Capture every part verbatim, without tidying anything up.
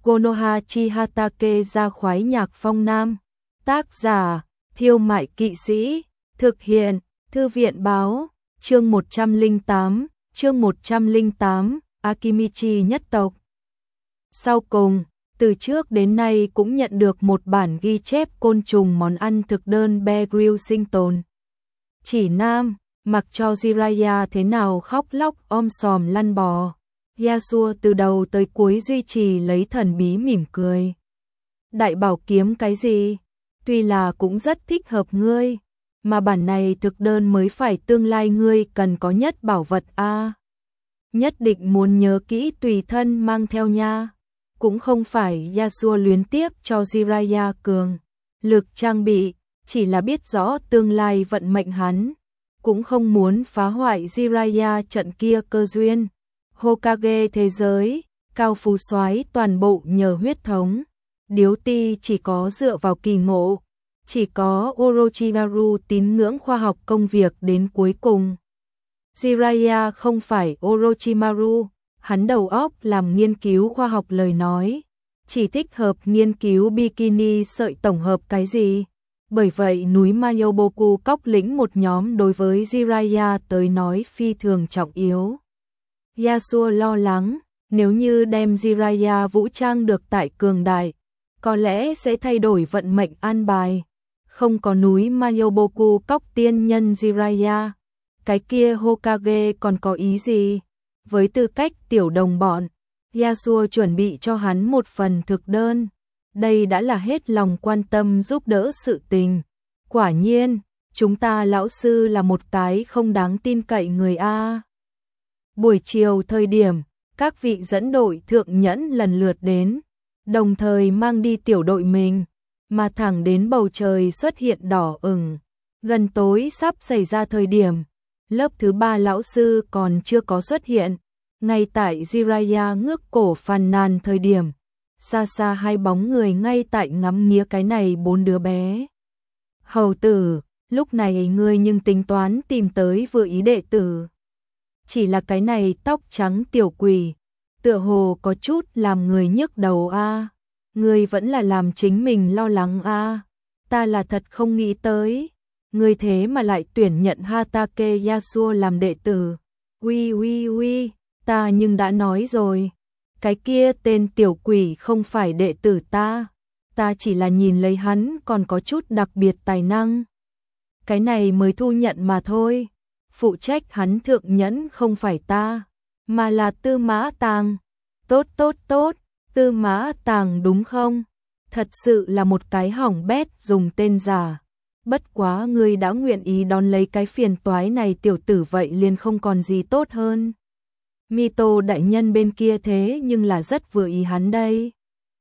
Konohachi Hatake ra khoái nhạc phong nam. Tác giả, Thiêu Mại Kỵ Sĩ. Thực hiện, Thư viện Báo. Chương một trăm lẻ tám, chương một trăm lẻ tám, Akimichi nhất tộc. Sau cùng, từ trước đến nay cũng nhận được một bản ghi chép côn trùng món ăn thực đơn Bear Grylls sinh tồn. Chỉ nam, mặc cho Jiraiya thế nào khóc lóc om sòm lăn bò, Yasuo từ đầu tới cuối duy trì lấy thần bí mỉm cười. Đại bảo kiếm cái gì? Tuy là cũng rất thích hợp ngươi, mà bản này thực đơn mới phải tương lai ngươi cần có nhất bảo vật a. Nhất định muốn nhớ kỹ tùy thân mang theo nha. Cũng không phải Yasuo luyến tiếc cho Jiraiya cường lực trang bị, chỉ là biết rõ tương lai vận mệnh hắn, cũng không muốn phá hoại Jiraiya trận kia cơ duyên. Hokage thế giới, cao phú soái toàn bộ nhờ huyết thống. Điếu ti chỉ có dựa vào kỳ ngộ, chỉ có Orochimaru tín ngưỡng khoa học công việc đến cuối cùng. Jiraiya không phải Orochimaru, hắn đầu óc làm nghiên cứu khoa học lời nói, chỉ thích hợp nghiên cứu bikini sợi tổng hợp cái gì. Bởi vậy núi Mayoboku cóc lĩnh một nhóm đối với Jiraiya tới nói phi thường trọng yếu. Yasuo lo lắng, nếu như đem Jiraiya vũ trang được tại cường đại, có lẽ sẽ thay đổi vận mệnh an bài. Không có núi Mayoboku cóc tiên nhân Jiraiya, cái kia Hokage còn có ý gì? Với tư cách tiểu đồng bọn, Yasuo chuẩn bị cho hắn một phần thực đơn. Đây đã là hết lòng quan tâm giúp đỡ sự tình. Quả nhiên, chúng ta lão sư là một cái không đáng tin cậy người a. Buổi chiều thời điểm, các vị dẫn đội thượng nhẫn lần lượt đến, đồng thời mang đi tiểu đội mình, mà thẳng đến bầu trời xuất hiện đỏ ửng. Gần tối sắp xảy ra thời điểm, lớp thứ ba lão sư còn chưa có xuất hiện. Ngay tại Jiraiya ngước cổ phàn nàn thời điểm, xa xa hai bóng người ngay tại ngắm nghía cái này bốn đứa bé. Hầu tử, lúc này ngươi nhưng tính toán tìm tới vừa ý đệ tử. Chỉ là cái này tóc trắng tiểu quỷ, tựa hồ có chút làm người nhức đầu a. Ngươi vẫn là làm chính mình lo lắng a. Ta là thật không nghĩ tới, ngươi thế mà lại tuyển nhận Hatake Yasuo làm đệ tử. Uy uy uy, ta nhưng đã nói rồi, cái kia tên tiểu quỷ không phải đệ tử ta, ta chỉ là nhìn lấy hắn còn có chút đặc biệt tài năng. Cái này mới thu nhận mà thôi, phụ trách hắn thượng nhẫn không phải ta, mà là Tư Mã Tàng. Tốt tốt tốt, Tư Mã Tàng đúng không? Thật sự là một cái hỏng bét dùng tên giả. Bất quá ngươi đã nguyện ý đón lấy cái phiền toái này tiểu tử vậy liền không còn gì tốt hơn. Mito đại nhân bên kia thế nhưng là rất vừa ý hắn đây.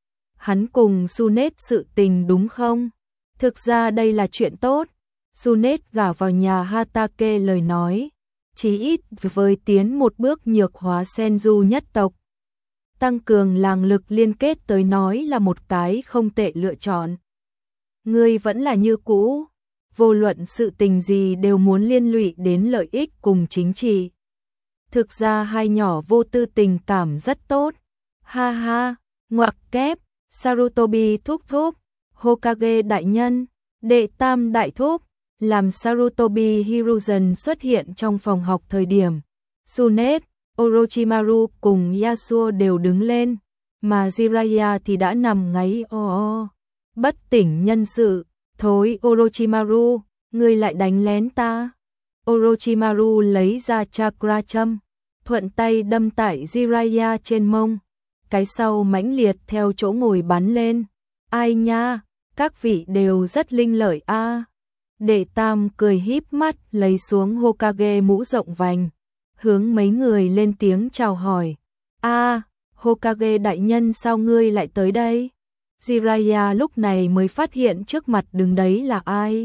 Hắn cùng Sunet sự tình đúng không? Thực ra đây là chuyện tốt. Sunet gả vào nhà Hatake lời nói, chí ít với tiến một bước nhược hóa Senju nhất tộc. Tăng cường làng lực liên kết tới nói là một cái không tệ lựa chọn. Ngươi vẫn là như cũ, vô luận sự tình gì đều muốn liên lụy đến lợi ích cùng chính trị. Thực ra hai nhỏ vô tư tình cảm rất tốt. Ha ha, ngoặc kép, Sarutobi thúc thúc, Hokage đại nhân, đệ tam đại thúc. Làm Sarutobi Hiruzen xuất hiện trong phòng học thời điểm, Sunet, Orochimaru cùng Yasuo đều đứng lên, mà Jiraiya thì đã nằm ngáy o o, bất tỉnh nhân sự. Thối Orochimaru, ngươi lại đánh lén ta. Orochimaru lấy ra chakra châm, thuận tay đâm tại Jiraiya trên mông, cái sau mãnh liệt theo chỗ ngồi bắn lên. Ai nha, các vị đều rất linh lợi a. Đệ tam cười híp mắt lấy xuống Hokage mũ rộng vành, hướng mấy người lên tiếng chào hỏi. A, Hokage đại nhân sao ngươi lại tới đây? Jiraiya lúc này mới phát hiện trước mặt đứng đấy là ai.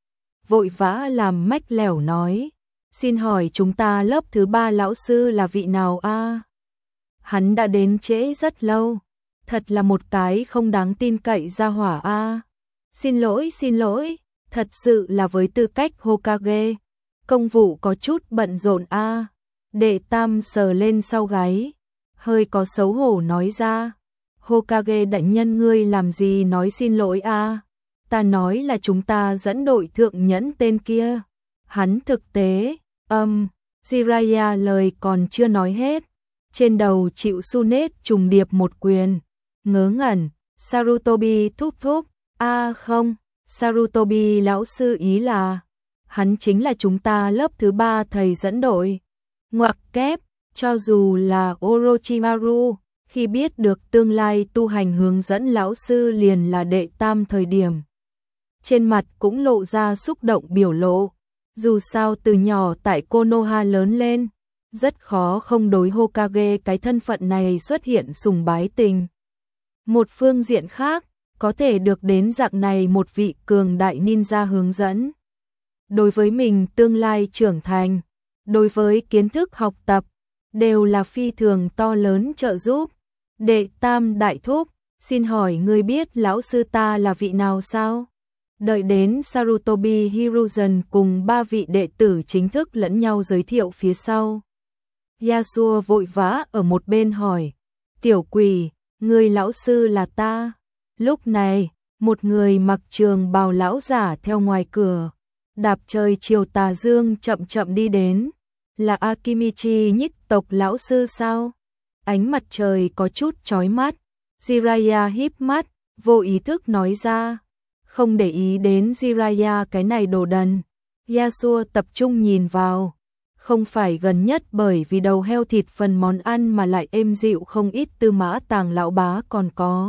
Vội vã làm mách lẻo nói, xin hỏi chúng ta lớp thứ ba lão sư là vị nào a? Hắn đã đến trễ rất lâu, thật là một cái không đáng tin cậy ra hỏa a. Xin lỗi xin lỗi, thật sự là với tư cách Hokage, công vụ có chút bận rộn a. Đệ tam sờ lên sau gáy, hơi có xấu hổ nói ra. Hokage đại nhân ngươi làm gì nói xin lỗi a? Ta nói là chúng ta dẫn đội thượng nhẫn tên kia. Hắn thực tế, âm, um, Jiraiya lời còn chưa nói hết. Trên đầu chịu Sunet trùng điệp một quyền. Ngớ ngẩn, Sarutobi thúc thúc, a à không, Sarutobi lão sư ý là, hắn chính là chúng ta lớp thứ ba thầy dẫn đội. Ngoặc kép, cho dù là Orochimaru, khi biết được tương lai tu hành hướng dẫn lão sư liền là đệ tam thời điểm. Trên mặt cũng lộ ra xúc động biểu lộ, dù sao từ nhỏ tại Konoha lớn lên, rất khó không đối Hokage cái thân phận này xuất hiện sùng bái tình. Một phương diện khác, có thể được đến dạng này một vị cường đại ninja hướng dẫn. Đối với mình tương lai trưởng thành, đối với kiến thức học tập, đều là phi thường to lớn trợ giúp. Đệ tam đại thúc, xin hỏi ngươi biết lão sư ta là vị nào sao? Đợi đến Sarutobi Hiruzen cùng ba vị đệ tử chính thức lẫn nhau giới thiệu phía sau. Yasuo vội vã ở một bên hỏi, tiểu quỷ, người lão sư là ta. Lúc này, một người mặc trường bào lão giả theo ngoài cửa, đạp trời chiều tà dương chậm chậm đi đến. Là Akimichi nhích tộc lão sư sao? Ánh mặt trời có chút chói mắt. Jiraiya híp mắt, vô ý thức nói ra. Không để ý đến Jiraiya cái này đồ đần. Yasuo tập trung nhìn vào. Không phải gần nhất bởi vì đầu heo thịt phần món ăn mà lại êm dịu không ít Tư Mã Tàng lão bá còn có.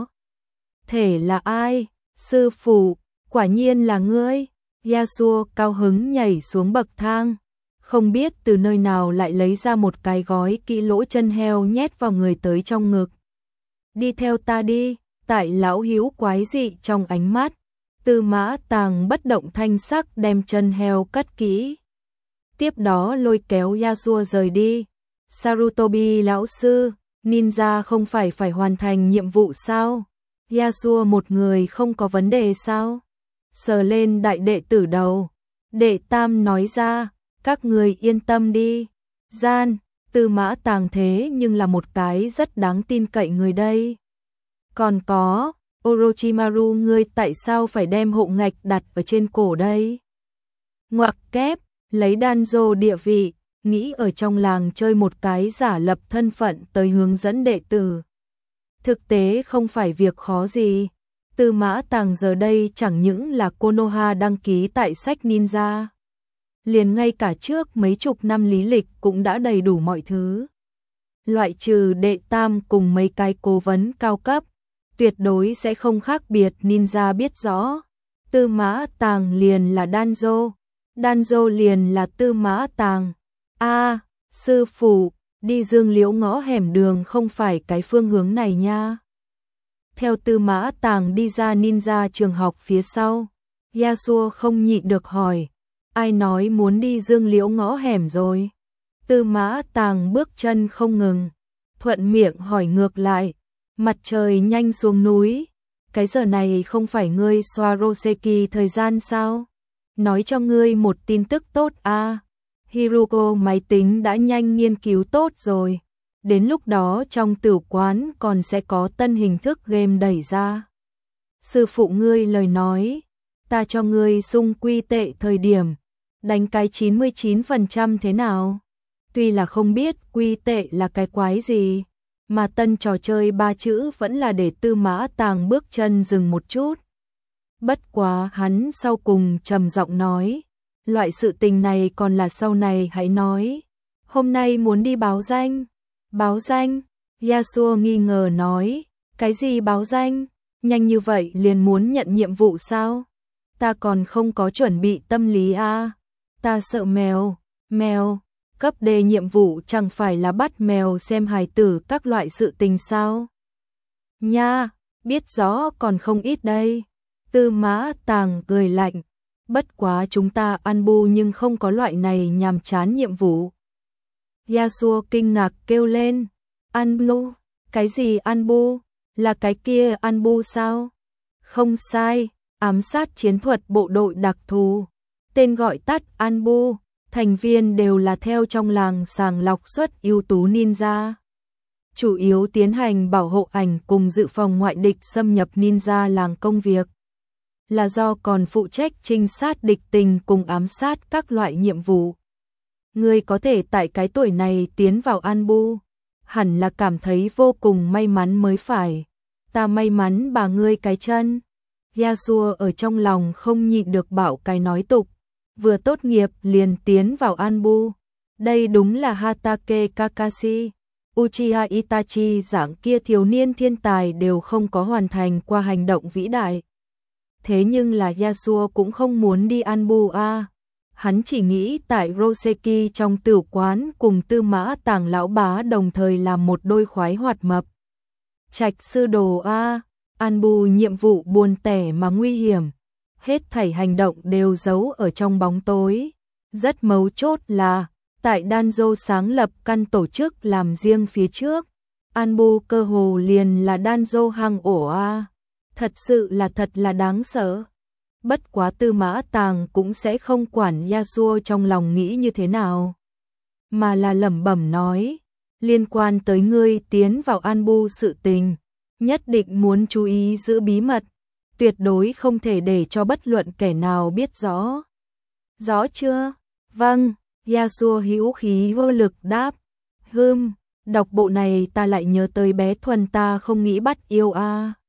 Thể là ai? Sư phụ, quả nhiên là ngươi. Yasuo cao hứng nhảy xuống bậc thang. Không biết từ nơi nào lại lấy ra một cái gói kỹ lỗ chân heo nhét vào người tới trong ngực. Đi theo ta đi, tại lão hiếu quái dị trong ánh mắt. Tư Mã Tàng bất động thanh sắc đem chân heo cất kỹ. Tiếp đó lôi kéo Yasuo rời đi. Sarutobi lão sư, ninja không phải phải hoàn thành nhiệm vụ sao? Yasuo một người không có vấn đề sao? Sờ lên đại đệ tử đầu. Đệ tam nói ra, các người yên tâm đi. Gian, Tư Mã Tàng thế nhưng là một cái rất đáng tin cậy người đây. Còn có, Orochimaru ngươi tại sao phải đem hộ ngạch đặt ở trên cổ đây? Ngoặc kép, lấy Danzo địa vị, nghĩ ở trong làng chơi một cái giả lập thân phận tới hướng dẫn đệ tử. Thực tế không phải việc khó gì. Tư Mã Tàng giờ đây chẳng những là Konoha đăng ký tại sách ninja. Liền ngay cả trước mấy chục năm lý lịch cũng đã đầy đủ mọi thứ. Loại trừ đệ tam cùng mấy cái cố vấn cao cấp, tuyệt đối sẽ không khác biệt ninja biết rõ. Tư Mã Tàng liền là Danzo, Danzo liền là Tư Mã Tàng. A, à, sư phụ, đi Dương Liễu ngõ hẻm đường không phải cái phương hướng này nha. Theo Tư Mã Tàng đi ra ninja trường học phía sau, Yasuo không nhịn được hỏi, ai nói muốn đi Dương Liễu ngõ hẻm rồi? Tư Mã Tàng bước chân không ngừng, thuận miệng hỏi ngược lại, mặt trời nhanh xuống núi, cái giờ này không phải ngươi Swarovski thời gian sao? Nói cho ngươi một tin tức tốt a, à. Hiruko máy tính đã nhanh nghiên cứu tốt rồi. Đến lúc đó trong tử quán còn sẽ có tân hình thức game đẩy ra. Sư phụ ngươi lời nói, ta cho ngươi sung quy tệ thời điểm, đánh cái chín mươi chín phần trăm thế nào? Tuy là không biết quy tệ là cái quái gì, mà tân trò chơi ba chữ vẫn là để Tư Mã Tàng bước chân dừng một chút. Bất quá hắn sau cùng trầm giọng nói, loại sự tình này còn là sau này hãy nói. Hôm nay muốn đi báo danh. Báo danh? Yasuo nghi ngờ nói, cái gì báo danh? Nhanh như vậy liền muốn nhận nhiệm vụ sao? Ta còn không có chuẩn bị tâm lý à? Ta sợ mèo, mèo, cấp D nhiệm vụ chẳng phải là bắt mèo xem hài tử các loại sự tình sao? Nha, biết rõ còn không ít đây. Tư Mã Tàng cười lạnh, bất quá chúng ta ăn bu nhưng không có loại này nhàm chán nhiệm vụ. Yasuo kinh ngạc kêu lên, Anbu, cái gì Anbu, là cái kia Anbu sao? Không sai, ám sát chiến thuật bộ đội đặc thù, tên gọi tắt Anbu, thành viên đều là theo trong làng sàng lọc xuất ưu tú ninja. chủ yếu tiến hành bảo hộ ảnh cùng dự phòng ngoại địch xâm nhập ninja làng, công việc là do còn phụ trách trinh sát địch tình cùng ám sát các loại nhiệm vụ. Ngươi có thể tại cái tuổi này tiến vào Anbu, hẳn là cảm thấy vô cùng may mắn mới phải. Ta may mắn bà ngươi cái chân. Yasuo ở trong lòng không nhịn được bảo cái nói tục, vừa tốt nghiệp liền tiến vào Anbu. Đây đúng là Hatake Kakashi, Uchiha Itachi dạng kia thiếu niên thiên tài đều không có hoàn thành qua hành động vĩ đại. Thế nhưng là Yasuo cũng không muốn đi Anbu a. Hắn chỉ nghĩ tại Roseki trong tử quán cùng Tư Mã Tàng lão bá đồng thời làm một đôi khoái hoạt mập. Trạch sư đồ a, Anbu nhiệm vụ buồn tẻ mà nguy hiểm, hết thảy hành động đều giấu ở trong bóng tối. Rất mấu chốt là, tại Danzo sáng lập căn tổ chức làm riêng phía trước, Anbu cơ hồ liền là Danzo hang ổ a. Thật sự là thật là đáng sợ. Bất quá Tư Mã Tàng cũng sẽ không quản Yasuo trong lòng nghĩ như thế nào, mà là lẩm bẩm nói, liên quan tới ngươi tiến vào Anbu sự tình, nhất định muốn chú ý giữ bí mật, tuyệt đối không thể để cho bất luận kẻ nào biết rõ. Rõ chưa? Vâng, Yasuo hữu khí vô lực đáp. Hừm, đọc bộ này ta lại nhớ tới bé Thuần ta không nghĩ bắt yêu a.